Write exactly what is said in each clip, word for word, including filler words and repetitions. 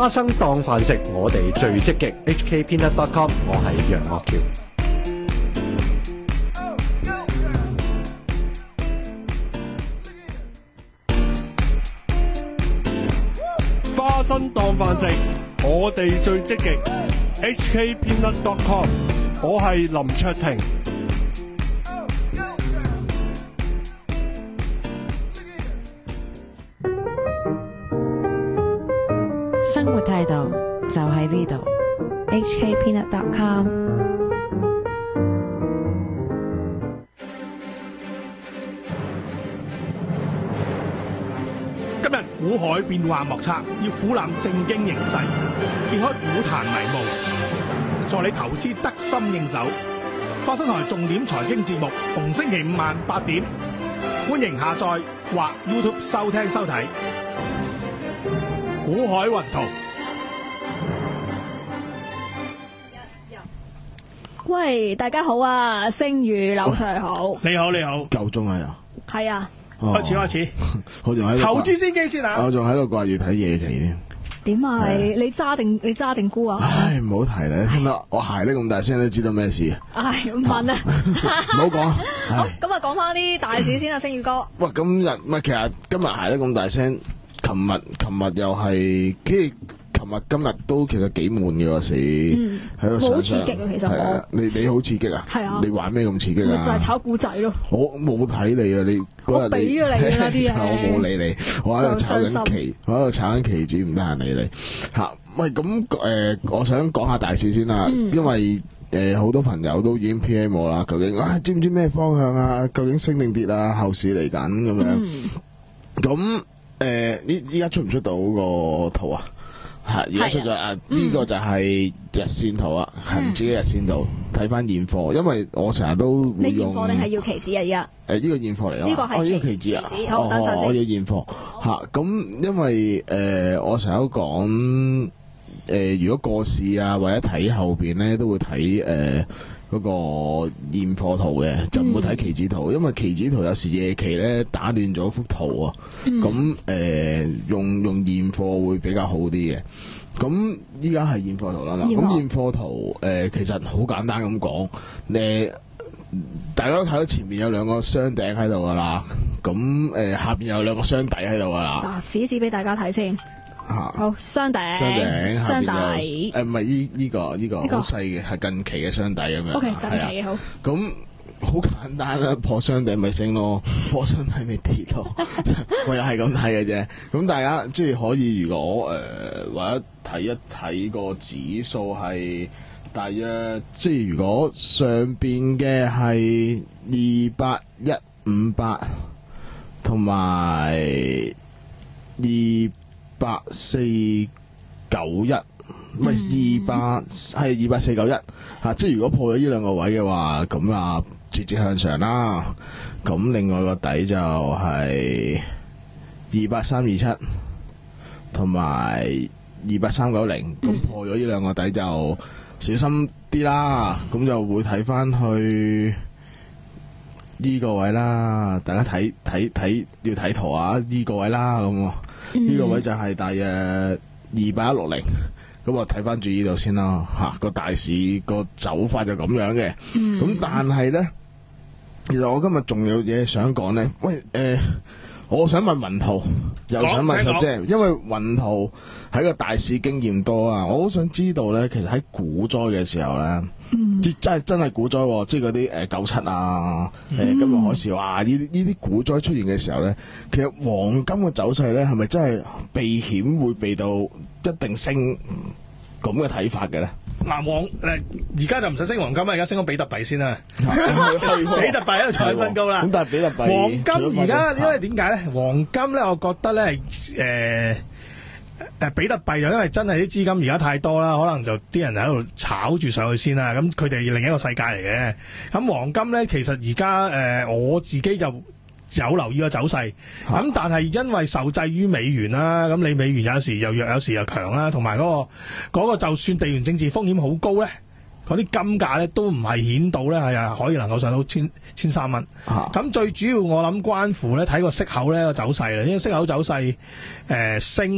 花生當飯食，我哋最積極。H K Peanut dot com， 我係楊岳橋。 花生當飯食，我哋最積極。H K Peanut dot com， 我係林卓廷。 生活態度就喺呢度。 H K Peanut dot com。 今日股海變幻莫測，要俯瞰正經形勢，揭開股壇迷霧，助你投資得心應手。花生台重點財經節目，逢星期五晚八點，歡迎下載或 YouTube 收聽收睇。股海雲圖。 喂，大家好啊，星宇劉 Sir 好。 你好，你好。 夠鐘啊又。 係啊。 開始開始。 我仲喺度。 投資先機先啊。 我仲喺度掛住睇夜期添。 點啊？你你揸定你揸定沽啊？ 唉，唔好提啦，聽到我鞋咧咁大聲都知道咩事。 唉，唔問啊。 唔好講。 好，咁啊講翻啲大市先啊，星宇哥。 喂，今日唔係其實今日鞋得咁大聲。琴日琴日又係，即係琴日今日都其實幾悶嘅個市，喺度上上。 好刺激啊！其實我你你好刺激啊！ 係啊！ 你玩咩咁刺激啊？ 就係炒股仔咯。 我冇睇你啊！你嗰日我俾咗你啦啲嘢。 我冇理你，我喺度炒緊期，我喺度炒緊期指，唔得閒理你嚇。喂，咁誒，我想講下大市先啦，因為誒好多朋友都已經 P M 我啦，究竟啊知唔知咩方向啊？究竟升定跌啊？後市嚟緊咁樣，咁。誒，呢依家出唔出到個圖啊？係而家出咗啊！呢個就係日線圖啊，恒指嘅日線圖。睇翻現貨，因為我成日都會用。 你現貨定係要期指啊？而家誒，呢個現貨嚟啊！ 呢個係呢個期指啊！ 好，等陣先。 我要現貨嚇，咁因為誒，我成日都講誒，如果過市啊，或者睇後邊咧，都會睇誒。嗰個現貨圖嘅就唔會睇期指圖，嗯、因為期指圖有時夜期咧打亂咗幅圖啊。咁誒、嗯呃、用用現貨會比較好啲嘅。咁依家係現貨圖啦嘛。咁現貨圖誒、呃、其實好簡單咁講，誒大家都睇到前面有兩個雙頂喺度噶啦。咁誒、呃、下邊有兩個雙底喺度噶啦。 嗱，指指俾大家睇先。好，雙頂， 雙頂， 雙底， 誒唔係依依個依個好細嘅，係近期嘅雙底咁樣。 O K，近期嘅好。 咁好簡單啦，破雙頂咪升咯，破雙底咪跌咯。我又係咁睇嘅啫。咁大家即係可以，如果誒或者睇一睇個指數係大約，即係如果上邊嘅係二八一五八，同埋二八四九一，唔係二八係二八四九一嚇，即係如果破咗呢兩個位嘅話，咁啊節節向上啦。咁另外個底就係二八三二七，同埋二八三九零。咁破咗呢兩個底就小心啲啦。咁就會睇翻去呢個位啦。大家睇睇睇要睇圖啊！呢個位啦咁。呢、嗯、個位就係大約二八一六零，咁我睇翻住呢度先啦嚇。個大市個走法就咁樣嘅，咁、嗯、但係咧，其實我今日仲有嘢想講咧。喂，誒、呃，我想問雲圖，又想問十姐，因為雲圖喺個大市經驗多啊，我好想知道咧，其實喺股災嘅時候咧。嗯、真係真係股災，即係嗰啲誒九七啊，誒、呃、金融海嘯啊，呢啲呢啲股災出現嘅時候咧，其實黃金嘅走勢咧係咪真係避險會避到一定升咁嘅睇法嘅咧？ 嗱，黃誒而家就唔使升黃金啦，而家升咗比特幣先啦。比特幣喺度創新高啦。 咁但係比特幣黃金而家因為點解咧？黃金咧，我覺得咧係誒。誒比特幣就因為真係啲資金而家太多啦，可能就啲人喺度炒住上去先啦。咁佢哋另一個世界嚟嘅。咁黃金咧，其實而家誒我自己就有留意個走勢。咁、啊、但係因為受制於美元啦，咁你美元有時又弱，有時又強啦，同埋嗰個嗰個就算地緣政治風險好高咧，嗰啲金價咧都唔係顯到咧係啊可以能夠上到千千三蚊。咁、啊、最主要我諗關乎咧睇個息口咧個走勢啦，因為息口走勢誒、呃、升。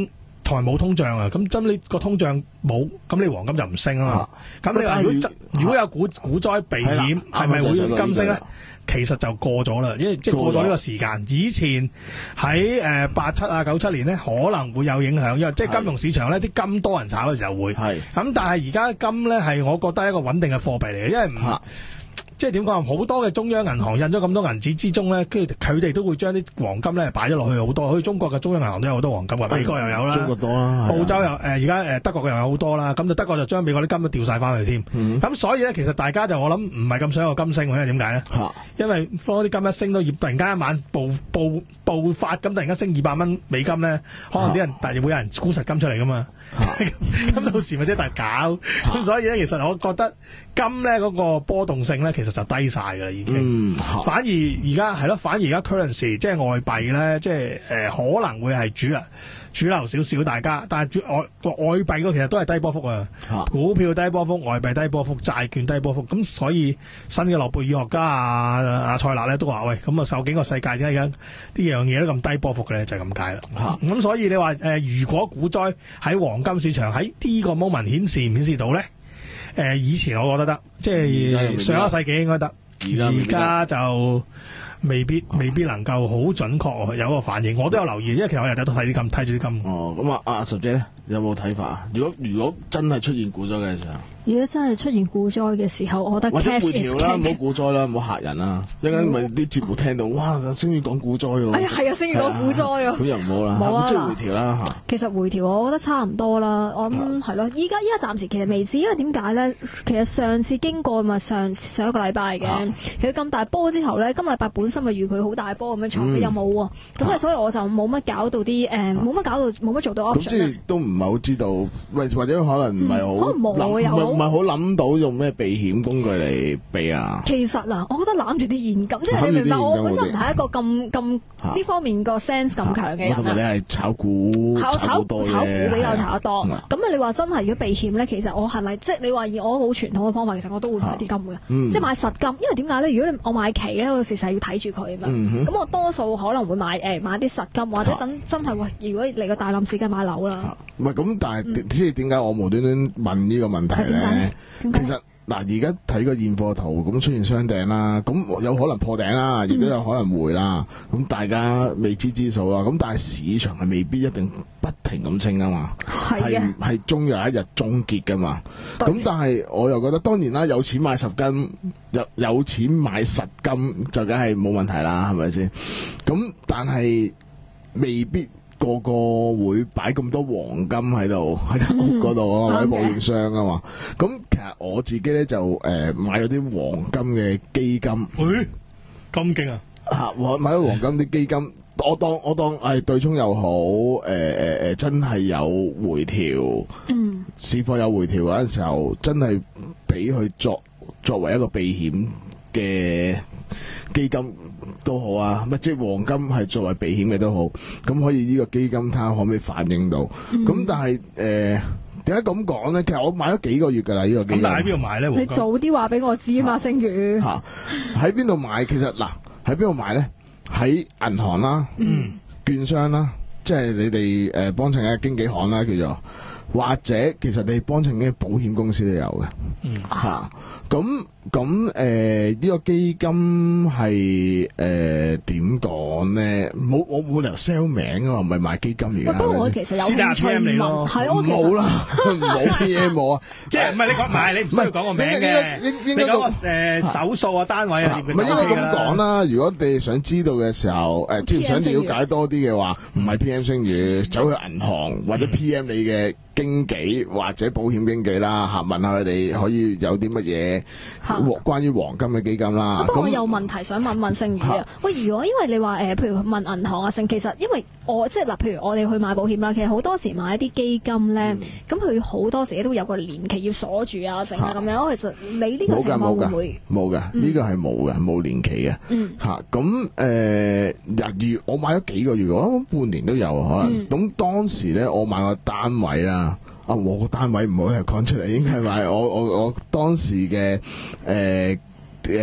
同埋冇通脹啊，咁真你個通脹冇，咁你黃金就唔升啊嘛。咁你話如果如果有股股災避險，係咪會金升咧？其實就過咗啦，因為即係過咗呢個時間。以前喺誒八七啊九七年咧，可能會有影響，因為即係金融市場咧，啲金多人炒嘅時候會。係咁，但係而家金咧係我覺得一個穩定嘅貨幣嚟嘅，因為唔。即係點講？好多嘅中央銀行印咗咁多銀紙之中咧，跟住佢哋都會將啲黃金咧擺咗落去好多。好似中國嘅中央銀行都有好多黃金嘅，美國又有啦， 中國多啦， 澳洲又誒而家誒德國又有好多啦。咁就德國就將美國啲金都調晒翻去添。咁、嗯、所以咧，其實大家就我諗唔係咁想有金升，因為點解咧？因為當啲金一升到突然間一晚暴暴暴發咁，突然間升二百蚊美金咧，可能啲人突然會有人沽實金出嚟噶嘛。咁到時咪即係大搞。咁所以咧，其實我覺得金咧嗰個波動性咧，其實就低晒㗎啦，已經。嗯、反而而家係咯，反而而家 currency 即係外幣咧，即係誒、呃、可能會係主流主流少少，大家。但係外外幣嗰其實都係低波幅啊，股票低波幅，外幣低波幅，債券低波幅。咁所以新嘅諾貝爾學家啊阿塞納咧都話：喂，咁啊究竟個世界點解而家啲樣嘢都咁低波幅嘅咧？就係咁解啦。咁、啊、所以你話誒、呃，如果股災喺黃金市場喺呢個 moment 顯示唔顯示到咧？誒、呃，以前我覺得得，即係上一個世紀應該得，而家就未必未必能夠好準確有個反應。我都有留意，因為其實我日日都睇啲金，睇住啲金。哦， 咁啊，阿十姐咧有冇睇法啊？如果如果真係出現股災嘅時候？ 如果真係出現股災嘅時候，我覺得 cash is king。 唔好股災啦，唔好嚇人啦。一陣間咪啲節目聽到，哇！星宇講股災喎。 哎呀，係啊，星宇講股災啊。 咁又唔好啦。 冇啊。 即係回調啦嚇。 其實回調我覺得差唔多啦。我諗係咯，依家依家暫時其實未知，因為點解咧？其實上次經過咪上上一個禮拜嘅，其實咁大波之後咧，今禮拜本身咪預佢好大波咁樣長嘅，又冇喎。咁啊，所以我就冇乜搞到啲誒，冇乜搞到冇乜做到 option。 咁即係都唔係好知道，或或者可能唔係好可能冇有唔係好諗到。用咩避險工具嚟避啊？ 其實嗱，我覺得攬住啲現金，即係你明白，我本身唔係一個咁咁呢方面個 sense 咁強嘅人。 同埋你係炒股， 炒炒股炒股比較炒得多。咁啊，你話真係如果避險咧，其實我係咪即係你話以我好傳統嘅方法，其實我都會買啲金嘅，即係買實金。因為點解咧？如果你我買期咧，我時時要睇住佢啊嘛。咁我多數可能會買誒買啲實金，或者等真係喂，如果嚟個大冧市，梗係買樓啦。 唔係咁，但係即係點解我無端端問呢個問題咧？其實嗱，而家睇個現貨圖咁出現雙頂啦，咁有可能破頂啦，亦都有可能回啦。咁、嗯、大家未知之數啦。咁但係市場係未必一定不停咁升啊嘛，係係係終有一日終結噶嘛。咁但係我又覺得，當然啦，有錢買十金，有有錢買實金就梗係冇問題啦，係咪先？咁但係未必。個個會擺咁多黃金喺度喺屋嗰度啊，或者保險箱啊嘛。咁其實我自己咧就誒、呃、買咗啲黃金嘅基金。 誒咁勁啊！ 嚇，我買咗黃金啲基金，我當我當係對沖又好，誒誒誒，真係有回調。嗯，市況有回調嗰陣時候，真係俾佢作作為一個避險嘅基金都好啊，咪即係黃金係作為避險嘅都好，咁可以呢個基金睇下可唔可以反映到？咁、嗯、但係誒點解咁講咧？其實我買咗幾個月㗎啦，呢個基金。咁但係喺邊度買咧？ 你早啲話俾我知啊嘛，星宇。嚇喺邊度買？其實嗱喺邊度買咧？喺銀行啦，嗯，券商啦，即係你哋誒幫襯嘅經紀行啦，叫做。或者其實你幫襯嘅保險公司都有嘅，嗯嚇，咁咁誒呢個基金係誒點講咧？冇我冇理由 sell 名啊，唔係賣基金而家。 不過我其實有興趣問，係我其實冇啦，冇 P M 冇啊， 即係唔係你講買，你唔需要講個名嘅，你講個誒手數啊單位啊， 唔係應該咁講啦。如果你想知道嘅時候，誒即係想了解多啲嘅話，唔係 P M 星宇，走去銀行或者 P M 你嘅經紀或者保險經紀啦嚇，問下佢哋可以有啲乜嘢關於黃金嘅基金啦。 不過我有問題想問問星宇啊。喂，如果因為你話誒、呃，譬如問銀行啊，成其實因為我即係嗱，譬如我哋去買保險啦，其實好多時買一啲基金咧，咁佢好多時都會有個年期要鎖住啊，成啊咁樣。其實你呢個情況會唔會冇㗎？呢個係冇嘅，冇年期嘅。嗯。嚇咁誒，日月我買咗幾個月，我諗半年都有可能。咁、嗯、當時咧，我買個單位啦。啊！我個單位唔好係講出嚟，應該係買我我我當時嘅誒誒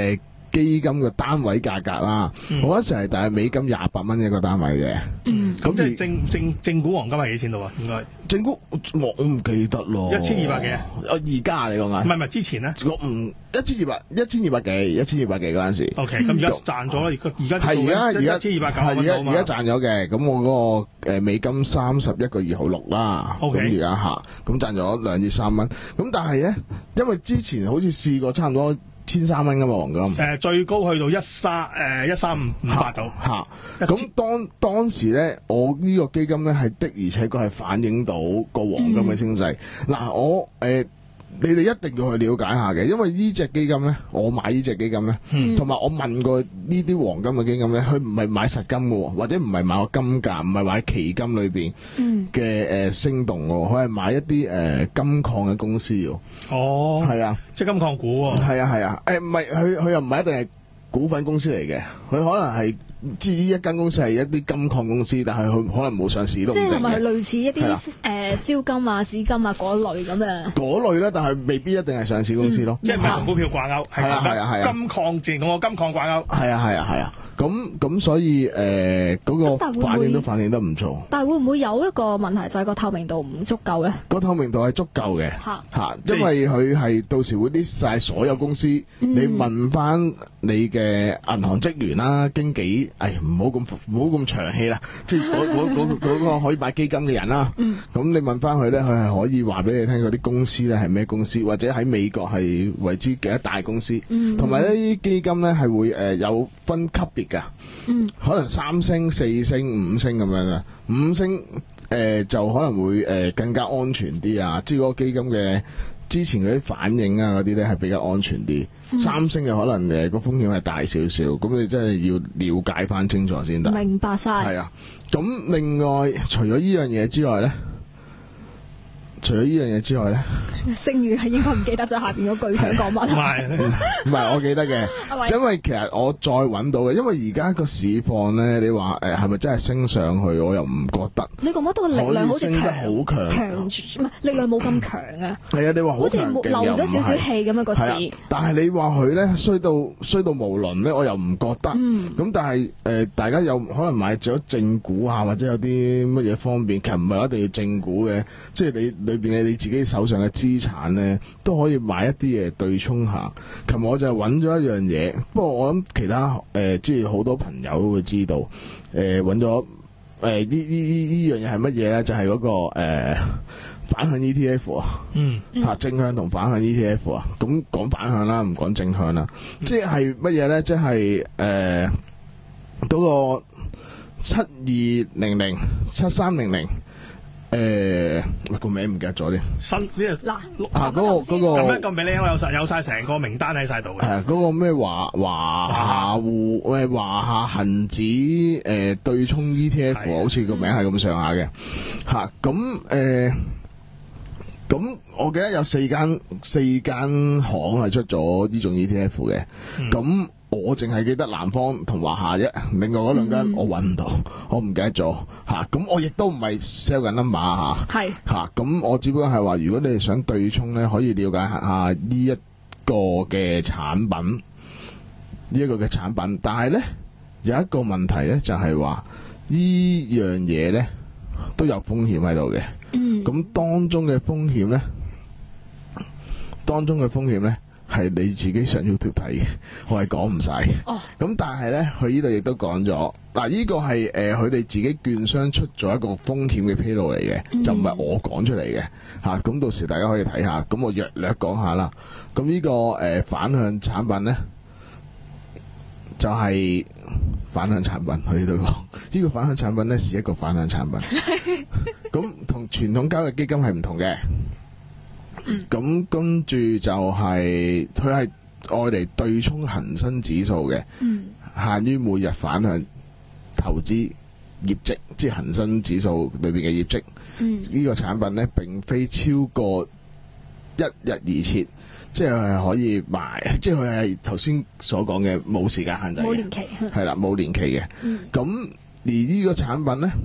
基金嘅單位價格啦。 嗯、 我嗰時係大概美金廿八蚊一個單位嘅。 嗯， 咁即係正正正股黃金係幾錢度啊？應該正股我我唔記得咯， 一千二百幾啊？ 而家你講緊？ 唔係唔係之前咧？ 我唔一千二百一千二百幾一千二百幾嗰陣時。 O K，咁而家賺咗啦，而家而家係而家而家一千二百九係而家蚊到嘛而家賺咗嘅。咁我嗰個誒美金三十一個二毫六啦。 O K， 咁而家下咁賺咗兩至三蚊。咁但係咧，因為之前好似試過差唔多千三蚊噶嘛黃金。 誒、呃、最高去到一三誒一三五五八度。 嚇！咁當當時咧，我呢個基金咧係的，而且確係反映到個黃金嘅升勢。嗱、嗯，我誒。呃你哋一定要去了解下嘅，因為呢隻基金咧，我買呢隻基金咧，同埋、嗯、我問過呢啲黃金嘅基金咧，佢唔係買實金嘅，或者唔係買個金價，唔係買期金裏邊嘅誒升動嘅，佢係買一啲誒、呃、金礦嘅公司喎。哦，係啊， 即係金礦股喎。係啊係啊，誒唔係佢佢又唔係一定係股份公司嚟嘅，佢可能係。知呢一間公司係一啲金礦公司，但係佢可能冇上市都唔定嘅。 即係咪類似一啲誒招金啊、紫金啊嗰類咁嘅？嗰類咧，但係未必一定係上市公司咯。 嗯、即係唔係同股票掛鈎？係啊係啊係啊！金礦自然同個金礦掛鈎。係啊係啊係啊！咁咁所以誒嗰、呃嗰個反應都反應得唔錯。 但係會唔會有一個問題就係個透明度唔足夠咧？ 個透明度係足夠嘅嚇嚇，因為佢係到時會 list 晒所有公司，嗯、你問翻你嘅銀行職員啦、經紀。誒唔好咁唔好咁長氣啦，即係嗰嗰嗰嗰個可以買基金嘅人啦。咁、嗯、你問翻佢咧，佢係可以話俾你聽嗰啲公司咧係咩公司，或者喺美國係為之幾多大公司。同埋呢啲基金咧係會誒、呃、有分級別㗎，嗯、可能三星、四星、五星咁樣嘅。五星誒、呃、就可能會誒、呃、更加安全啲啊，即係嗰個基金嘅。之前嗰啲反應啊，嗰啲咧係比較安全啲。嗯、三星嘅可能誒個風險係大少少，咁你真係要了解翻清楚先得。 明白晒。係啊，咁另外除咗依樣嘢之外咧。除咗呢樣嘢之外咧， 聲譽係應該唔記得咗下邊嗰句想講乜？ 唔係唔係，我記得嘅，因為其實我再揾到嘅，因為而家個市況咧，你話誒係咪真係升上去？我又唔覺得。 你覺唔覺得個力量好似升得好強， 強唔係力量冇咁強啊？ 係啊，你話好似漏咗少少氣咁樣個市。 但係你話佢咧衰到衰到無倫咧，我又唔覺得。咁、嗯、但係誒、呃，大家有可能買咗正股啊，或者有啲乜嘢方便，其實唔係一定要正股嘅，即係你。裏邊嘅你自己手上嘅資產咧，都可以買一啲嘢對沖下。琴日我就揾咗一樣嘢，不過我諗其他誒、呃，即係好多朋友都會知道。誒揾咗誒呢呢呢呢樣嘢係乜嘢咧？就係、是、嗰、那個誒、呃、反向 E T F 啊，嗯嚇正向同反向 E T F 啊。咁講反向啦，唔講正向啦。嗯、即係乜嘢咧？即係誒嗰個七二零零七三零零。誒，個名唔記得咗啲新呢個嗱啊，嗰個嗰個咁一個名咧，我有晒有晒成個名單喺晒度嘅。 誒，嗰個咩華華夏滬喂華夏恒指誒對沖 E T F，好似個名係咁上下嘅吓。咁誒，咁我記得有四間四間行係出咗呢種 E T F 嘅。咁我淨係記得南方同華夏啫，另外嗰兩間我揾唔到，嗯、我唔記得咗嚇。咁、啊、我亦都唔係 sell 緊 number 嚇，係嚇。咁我只不過係話，如果你係想對沖咧，可以了解下呢一個嘅產品，呢一個嘅產品。但係咧有一個問題咧，就係話呢樣嘢咧都有風險喺度嘅。嗯，咁當中嘅風險咧，當中嘅風險咧。係你自己上 YouTube 睇嘅，我係講唔晒。哦，咁但係咧，佢呢度亦都講咗，嗱，呢個係誒佢哋自己券商出咗一個風險嘅披露嚟嘅，嗯、就唔係我講出嚟嘅嚇。咁、啊、到時大家可以睇下，咁我略略講下啦。咁呢、這個誒、呃、反向產品咧，就係、是、反向產品。佢呢度講，呢個反向產品咧是一個反向產品。咁同傳統交易基金係唔同嘅。咁、嗯、跟住就係佢係愛嚟對沖恒生指數嘅，嗯、限於每日反向投資業績，即係恒生指數裏邊嘅業績。呢、嗯、個產品咧，並非超過一日而設，即係可以賣，即係佢係頭先所講嘅冇時間限制嘅，冇年期，係啦，冇年期嘅。咁、嗯、而呢個產品咧。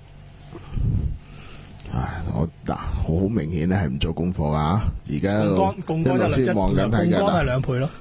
唉，我嗱好明顯咧係唔做功課啊！而家槓桿槓桿先望緊睇緊， 槓桿係兩倍咯。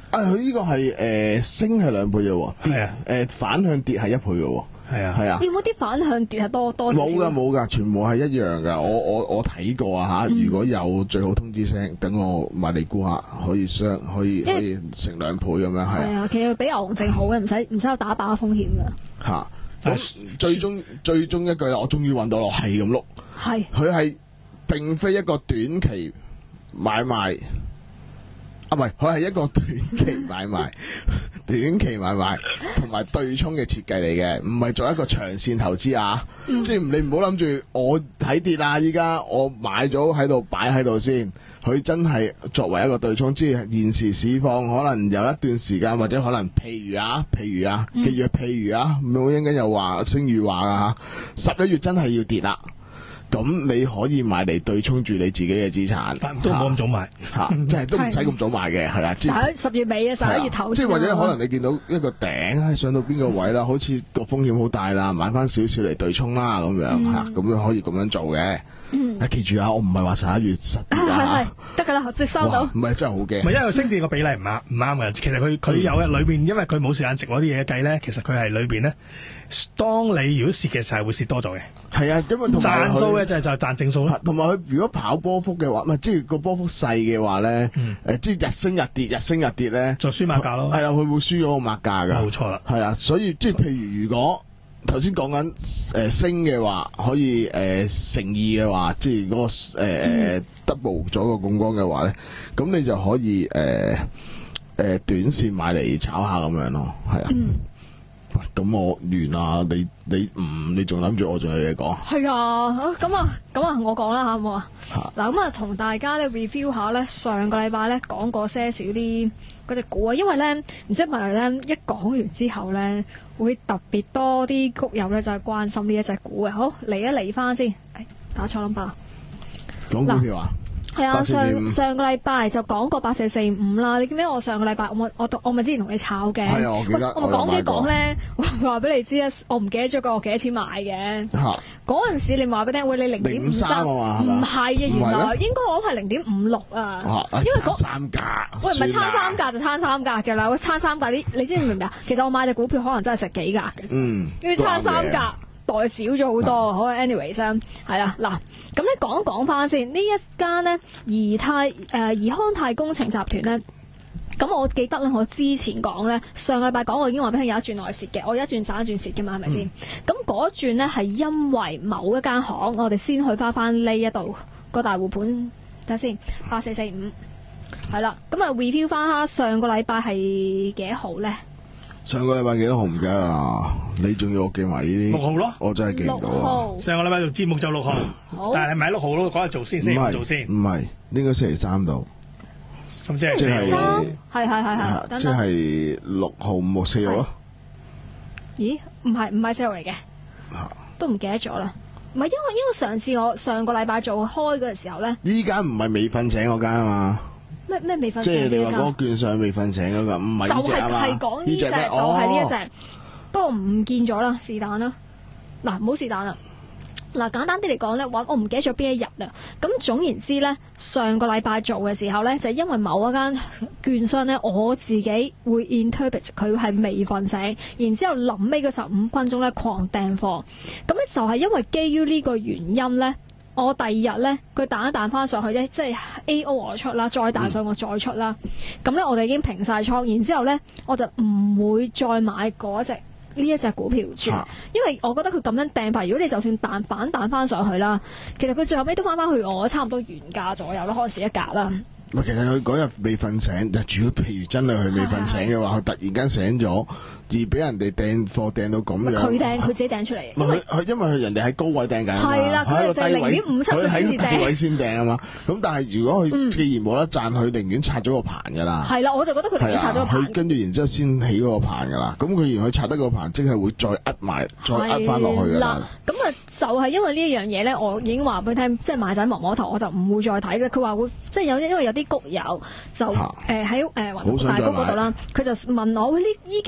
啊，佢呢個係誒升係兩倍嘅喎， 係啊， 誒反向跌係一倍嘅喎。 係啊， 係啊， 有冇啲反向跌係多多少少？ 冇噶冇噶，全部係一樣噶。我我我睇過啊吓，如果有最好通知聲，等我買嚟估下，可以雙可以可以成兩倍咁樣係係啊。 啊，其實比牛熊證好嘅，唔使唔使有打靶風險嘅。 吓，咁最終最終一句啦，我終於揾到咯，係咁碌。 係佢係並非一個短期買賣。啊，唔係，佢係一個短期買賣，短期買賣同埋對沖嘅設計嚟嘅，唔係做一個長線投資啊！嗯、即係你唔好諗住我睇跌啦，依家我買咗喺度擺喺度先，佢真係作為一個對沖，即係現時市況可能有一段時間，或者可能譬如啊，譬如啊，記住譬如啊，冇應該又話聲譽話啊嚇，十一月真係要跌啦。咁你可以買嚟對沖住你自己嘅資產， 但都冇咁早買嚇，即係都唔使咁早買嘅，係啦。 十一十月尾啊，十一月頭。 即係或者可能你見到一個頂上到邊個位啦，好似個風險好大啦，買翻少少嚟對沖啦咁樣嚇，咁樣可以咁樣做嘅。嗯，記住啊，我唔係話十一月十月啊， 得㗎啦，接收到。 唔係真係好驚。 唔係因為升跌個比例唔啱唔啱嘅，其實佢佢有嘅裏邊，因為佢冇時間值嗰啲嘢計咧，其實佢係裏邊咧，當你如果蝕嘅時候係會蝕多咗嘅。 係啊，因為同埋賺數咧就係就賺正數啦。 同埋佢如果跑波幅嘅話，唔係即係個波幅細嘅話咧，誒即係日升日跌，日升日跌咧， 就輸馬價咯。 係啊，佢會輸咗個馬價㗎。冇錯啦。係啊，所以即係譬如如果頭先講緊誒升嘅話，可以誒、呃、乘二嘅話，即係嗰、那個誒誒、呃、double 咗個槓桿嘅話咧，咁你就可以誒誒、呃呃、短線買嚟炒下咁樣咯，係啊。嗯咁我完啦，你你唔你仲諗住我仲有嘢講？ 係啊，咁啊咁啊，我講啦吓，好冇啊？嗱，咁啊，同大家咧 review 下咧，上個禮拜咧講過些少啲嗰隻股啊，因為咧唔知係咪咧一講完之後咧，會特別多啲谷友咧就係關心呢一隻股嘅。好，嚟一嚟翻先，打錯 number。 講股票啊？ 係啊，上上個禮拜就講過八四四五啦。你記唔記得我上個禮拜我我我咪之前同你炒嘅？ 係啊，我記得。 我咪講幾講咧，我話俾你知啊，我唔記得咗個幾多錢買嘅。嗰陣、啊、時你話俾你聽，喂，你零點五三啊嘛？唔係啊，原來應該我諗係零點五六啊。因為嗰三價。 喂，唔係差三價就差三價嘅啦。差三價，你你知唔明唔明啊？其實我買隻股票可能真係食幾格嘅。 嗯。 因為差三價。代少咗好多，好 anyways 係啦，嗱，咁咧講講翻先，呢一間咧宜泰誒宜康泰工程集團咧，咁我記得咧，我之前講咧，上個禮拜講我已經話俾你聽有一轉內蝕嘅，我有一轉賺一轉蝕嘅嘛，係咪先？咁嗰、嗯、轉咧係因為某一間行，我哋先去翻翻呢一度個大戶盤，睇下先，八四四五，係啦，咁啊 review 翻下上個禮拜係幾號咧？ 上個禮拜幾多號唔記得啦？你仲要我記埋呢啲？ 六號咯， 我真係記唔到啊！ 上個禮拜做節目就六號，但係係咪六號咯？嗰日做先，星期五做先。唔係，應該星期三到。 甚至係星期三，係係係係， 即係六號、五號、四號咯。 咦？唔係唔係四號嚟嘅，都唔記得咗啦。唔係因為因為上次我上個禮拜做開嘅時候咧， 依間唔係未瞓醒嗰間啊嘛。 咩咩未瞓醒？ 即係你話嗰個券上未瞓醒嗰個，唔係呢隻啊嘛？ 就係係講呢隻，就係呢一隻。不過唔見咗啦，是但啦。嗱，唔好是但啦。嗱，簡單啲嚟講咧，話我唔記得咗邊一日啦。咁總言之咧，上個禮拜做嘅時候咧，就係因為某一間券商咧，我自己會 interpret 佢係未瞓醒，然之後臨尾嗰十五分鐘咧狂掟貨。咁咧就係因為基於呢個原因咧。我第二日咧，佢彈一彈翻上去咧，即係 A O 我出啦，再彈上我再出啦。咁咧、嗯，我哋已經平晒倉，然之後咧，我就唔會再買嗰隻呢一隻股票住，啊、因為我覺得佢咁樣掟法，如果你就算彈反彈翻上去啦，其實佢最後尾都翻翻去我差唔多原價左右啦，開始一格啦。 其實佢嗰日未瞓醒，就主要譬如真係佢未瞓醒嘅話，佢突然間醒咗，而俾人哋掟貨掟到咁樣， 佢掟佢自己掟出嚟。 因為佢因為佢人哋喺高位掟緊啊嘛， 係啦，佢係零點五七佢先至低位先掟啊嘛。咁但係如果佢既然冇得賺，佢寧願拆咗個盤噶啦。 係啦，我就覺得佢寧願拆咗個盤。 佢跟住然之後先起嗰個盤噶啦。咁佢然佢拆得個盤，即係會再壓埋，再壓翻落去噶啦。 咁啊，就係因為呢一樣嘢咧，我已經話俾佢聽，即係買仔磨磨頭，我就唔會再睇嘅。佢話會即係有因為有啲谷友。就誒喺誒雲大谷嗰度啦，佢就問我：喂，呢依家誒花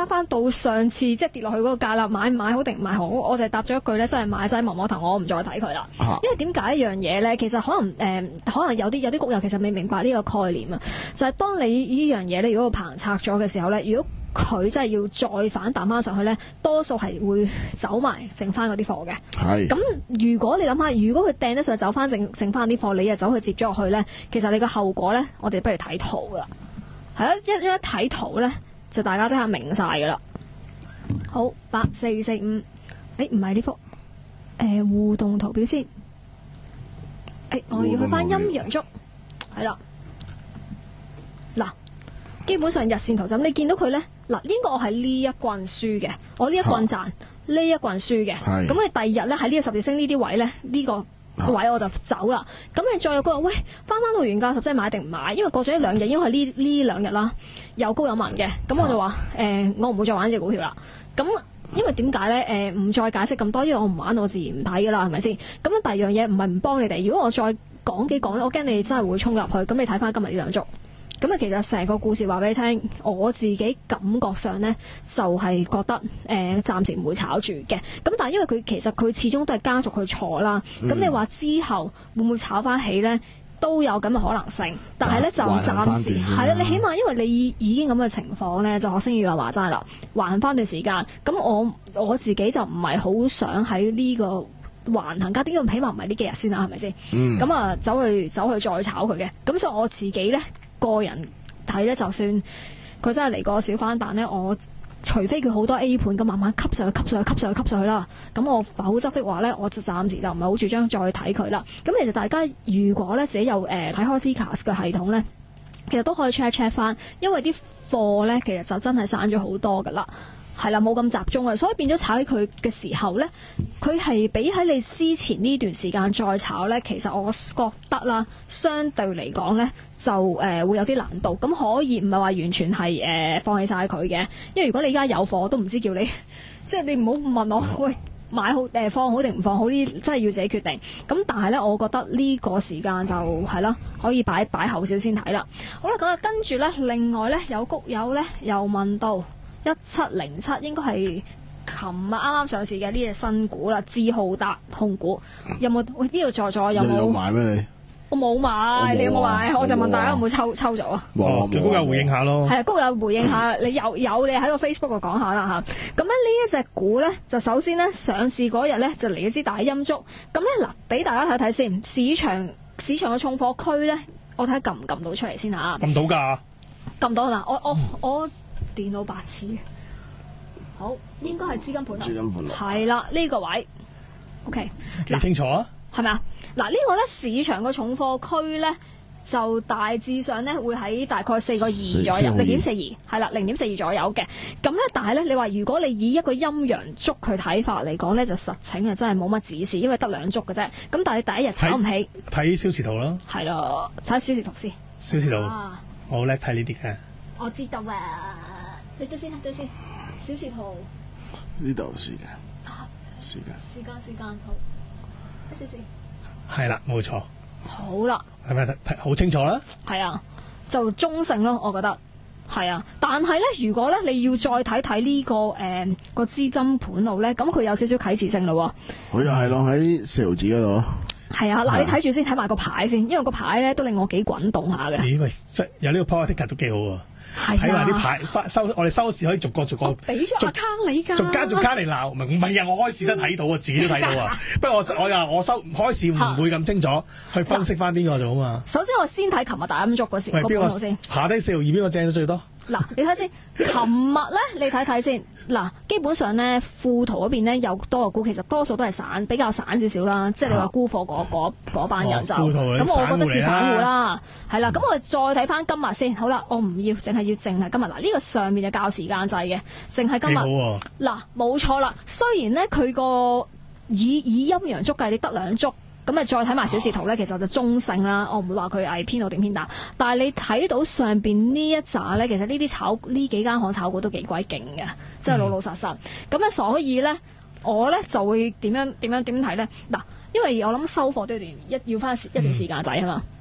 翻翻到上次即係跌落去嗰個價啦，買唔買好定唔買好？我就答咗一句咧，真係買仔摸摸頭，我唔再睇佢啦。 啊因為點解一樣嘢咧？其實可能誒、呃，可能有啲有啲股友其實未明白呢個概念啊。就係、是、當你呢樣嘢咧，如果個棚拆咗嘅時候咧，如果佢真係要再反彈翻上去咧，多數係會走埋剩翻嗰啲貨嘅。 係。 咁如果你諗下，如果佢掟得上走翻剩剩翻啲貨，你又走去接咗落去咧，其實你個後果咧，我哋不如睇圖啦。係啦，一一睇圖咧，就大家即刻明晒噶啦。好，八四四五，誒唔係呢幅，誒、呃、互動圖表先。誒、欸，我要去翻陰陽燭，係啦。嗱，基本上日線圖就咁，你見到佢咧，嗱呢個我係呢一棍輸嘅，我呢一棍賺，呢一棍輸嘅。咁佢第二日咧喺呢個十字星呢啲位咧，呢、這個。位我就走啦，咁你再有個喂翻翻到原價十，即係買定唔買？因為過咗一兩日，應該係呢呢兩日啦，有高有慢嘅，咁我就話誒、呃，我唔會再玩呢隻股票啦。咁因為點解咧？誒、呃，唔再解釋咁多，因為我唔玩，我自然唔睇噶啦，係咪先？咁樣第二樣嘢唔係唔幫你哋，如果我再講幾講咧，我驚你真係會衝入去。咁你睇翻今日呢兩足。咁啊，其實成個故事話俾你聽，我自己感覺上呢，就係、是、覺得誒、呃、暫時唔會炒住嘅。咁但係因為佢其實佢始終都係家族去坐啦。咁、嗯、你話之後會唔會炒翻起呢？都有咁嘅可能性。但係呢，就暫時係啦。你起碼因為你已經咁嘅情況呢，就學星宇話話齋啦，還翻段時間。咁我我自己就唔係好想喺呢、這個橫行家，點解起碼唔係呢幾日先啦？係咪先？咁啊、嗯，走去走去再炒佢嘅。咁所以我自己呢。個人睇咧，就算佢真係嚟個小反彈咧，我除非佢好多 A 盤咁慢慢吸上去、吸上去、吸上去、吸上去啦，咁我否則的話咧，我就暫時就唔係好主張再睇佢啦。咁其實大家如果咧自己有誒睇開 CCASS 嘅系統咧，其實都可以 check check 翻，因為啲貨咧其實就真係散咗好多噶啦。係啦，冇咁集中啊，所以變咗炒起佢嘅時候呢，佢係比喺你之前呢段時間再炒呢，其實我覺得啦，相對嚟講呢，就誒、呃、會有啲難度。咁可以唔係話完全係誒、呃、放棄晒佢嘅，因為如果你而家有貨，我都唔知叫你，即係你唔好問我，喂買好誒、呃、放好定唔放好呢？真係要自己決定。咁但係呢，我覺得呢個時間就係啦，可以擺擺後少先睇啦。好啦，咁啊跟住呢，另外呢，有谷友呢，又問到。一七零七應該係琴日啱啱上市嘅呢隻新股啦，智浩達控股有冇？喂，呢度在座有冇？ 有買咩你？ 我冇買，你有冇買？我就問大家有冇抽抽咗啊？ 哦，叫谷友回應下咯。係啊， 谷友回應下，你有有你喺個 Facebook 度講下啦嚇。咁咧呢一隻股咧，就首先咧上市嗰日咧就嚟一支大陰燭。咁咧嗱，俾大家睇睇先，市場市場嘅重貨區咧，我睇下撳唔撳到出嚟先嚇。 撳到㗎？撳到係嘛？我我我。電腦白痴嘅，好應該係資金盤頭，資金盤頭係啦呢個位 ，OK 幾清楚啊？ 係咪啊？嗱、這個、呢個咧市場嘅重貨區咧就大致上咧會喺大概四個二左右，零點四二係啦，零點四二左右嘅。咁咧但係咧你話如果你以一個陰陽燭去睇法嚟講咧，就實情啊真係冇乜指示，因為得兩燭嘅啫。咁但係你第一日炒唔起， 睇小時圖啦。係咯，睇小時圖先。 小時圖， 啊、 我好叻睇呢啲嘅。 我知道啊。你得先，得先，小時圖呢度時間，時間， 時間，時間好，一小時， 係啦，冇錯。 好啦， 係咪睇好清楚啦？ 係啊，就中性咯，我覺得係啊。但係咧，如果咧你要再睇睇呢個誒、呃、個資金盤路咧，咁佢有少少啟示性咯。 佢又係落喺四毫子嗰度咯。 係啊，嗱，你睇住先，睇埋個牌先，因為個牌咧都令我幾滾動下嘅。 咦喂，即有呢個 power ticker 都幾好喎。睇埋啲牌，收我哋收市可以逐個逐個俾咗 account 你㗎， 逐間逐間嚟鬧，唔係唔係啊！我開市都睇到啊，自己都睇到啊。不過我我又我收開市唔會咁清楚去分析翻邊個做啊嘛。 首先我先睇琴日大陰燭嗰時個盤路先。 下低四毫二邊個正得最多？ 嗱，你睇先，琴日咧，你睇睇先。嗱，基本上咧，富途嗰邊咧有多個股，其實多數都係散，比較散少少啦。即係你話沽貨嗰嗰嗰班人就，咁、哦、我覺得似散戶啦。係啦，咁我哋再睇翻今日先。好啦，我唔要，淨係要淨係今日。嗱，呢個上面就較時間制嘅，淨係今日。嗱，冇錯啦。雖然咧，佢個以以陰陽燭計，你得兩燭。咁啊，再睇埋小時圖咧，其實就中性啦。我唔會話佢係偏好定偏淡，但係你睇到上邊呢一紮咧，其實呢啲炒呢幾間行炒股都幾鬼勁嘅，即係老老實實。咁咧、嗯，所以咧，我咧就會點樣點樣點睇咧？嗱，因為我諗收貨都要段一要翻一段時間仔啊嘛。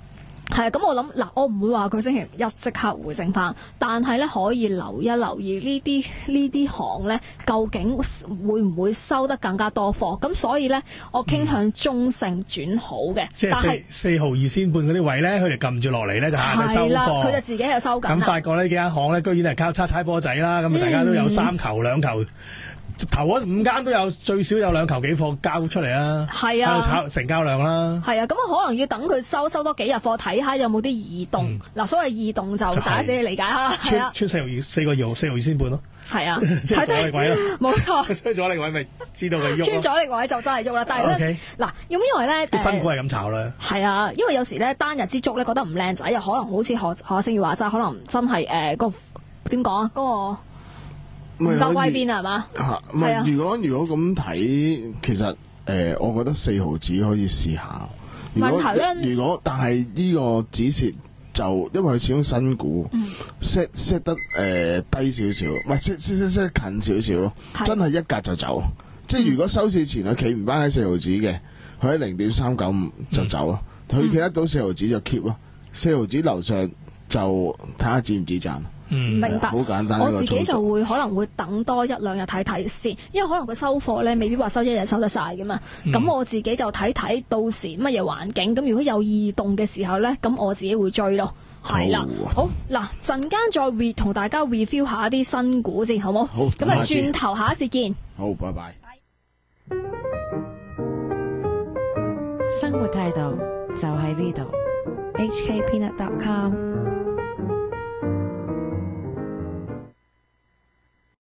係啊，咁我諗嗱，我唔會話佢星期一即刻回升翻，但係咧可以留一留意呢啲呢啲行咧，究竟會唔會收得更加多貨？咁所以咧，我傾向中性轉好嘅。 即係但係四四毫二仙半嗰啲位咧，佢哋撳住落嚟咧就下低收係啦，佢就貨。 自己喺度收緊咁啦。 發覺呢幾間行咧，居然係靠叉踩波仔啦，咁啊大家都有三球兩球。頭嗰五間都有最少有兩球幾貨交出嚟啦， 係啊喺度炒成交量啦。 係啊，咁可能要等佢收收多幾日貨，睇下有冇啲異動。嗱、所謂異動就就係大家自己理解下啦。係出啊， 出四毫二四個二四毫二仙半咯， 係啊， 即係阻力位咯。 冇錯。 所以阻力位咪知道佢喐穿咯。 咗力位就真係喐啦，但係咧 OK 嗱，因因為咧啲新股係咁炒啦。 係啊，因為有時咧單日之足咧覺得唔靚仔，又可能好似何何星耀話齋，可能真係誒個點講啊，嗰、個唔夠威邊啊，係嘛？ 嚇，唔係啊係如果如果咁睇，其實誒、呃，我覺得四毫子可以試下。如果問題咧如果但係呢個止蝕就因為佢始終新股，set set 得誒、呃、低少少，唔係 set set set set 近少少咯， 係真係一格就走。即係如果收市前佢企唔翻喺四毫子嘅，佢喺零點三九五就走咯。佢企得到四毫子就 keep 咯，四毫子樓上就睇下止唔止賺。 嗯， 明白。 好簡單我呢個操作自己就會可能會等多一兩日睇睇先，因為可能佢收貨咧未必話收一日收得晒噶嘛。咁、 嗯我自己就睇睇到時乜嘢環境。咁如果有異動嘅時候咧，咁我自己會追咯。係啦，好嗱，陣間再 re 同大家 review 下一啲新股先，好冇？ 好咁啊， 下次轉頭下一節見。 好，拜拜。 生活態度就喺呢度。 h k peanut dot com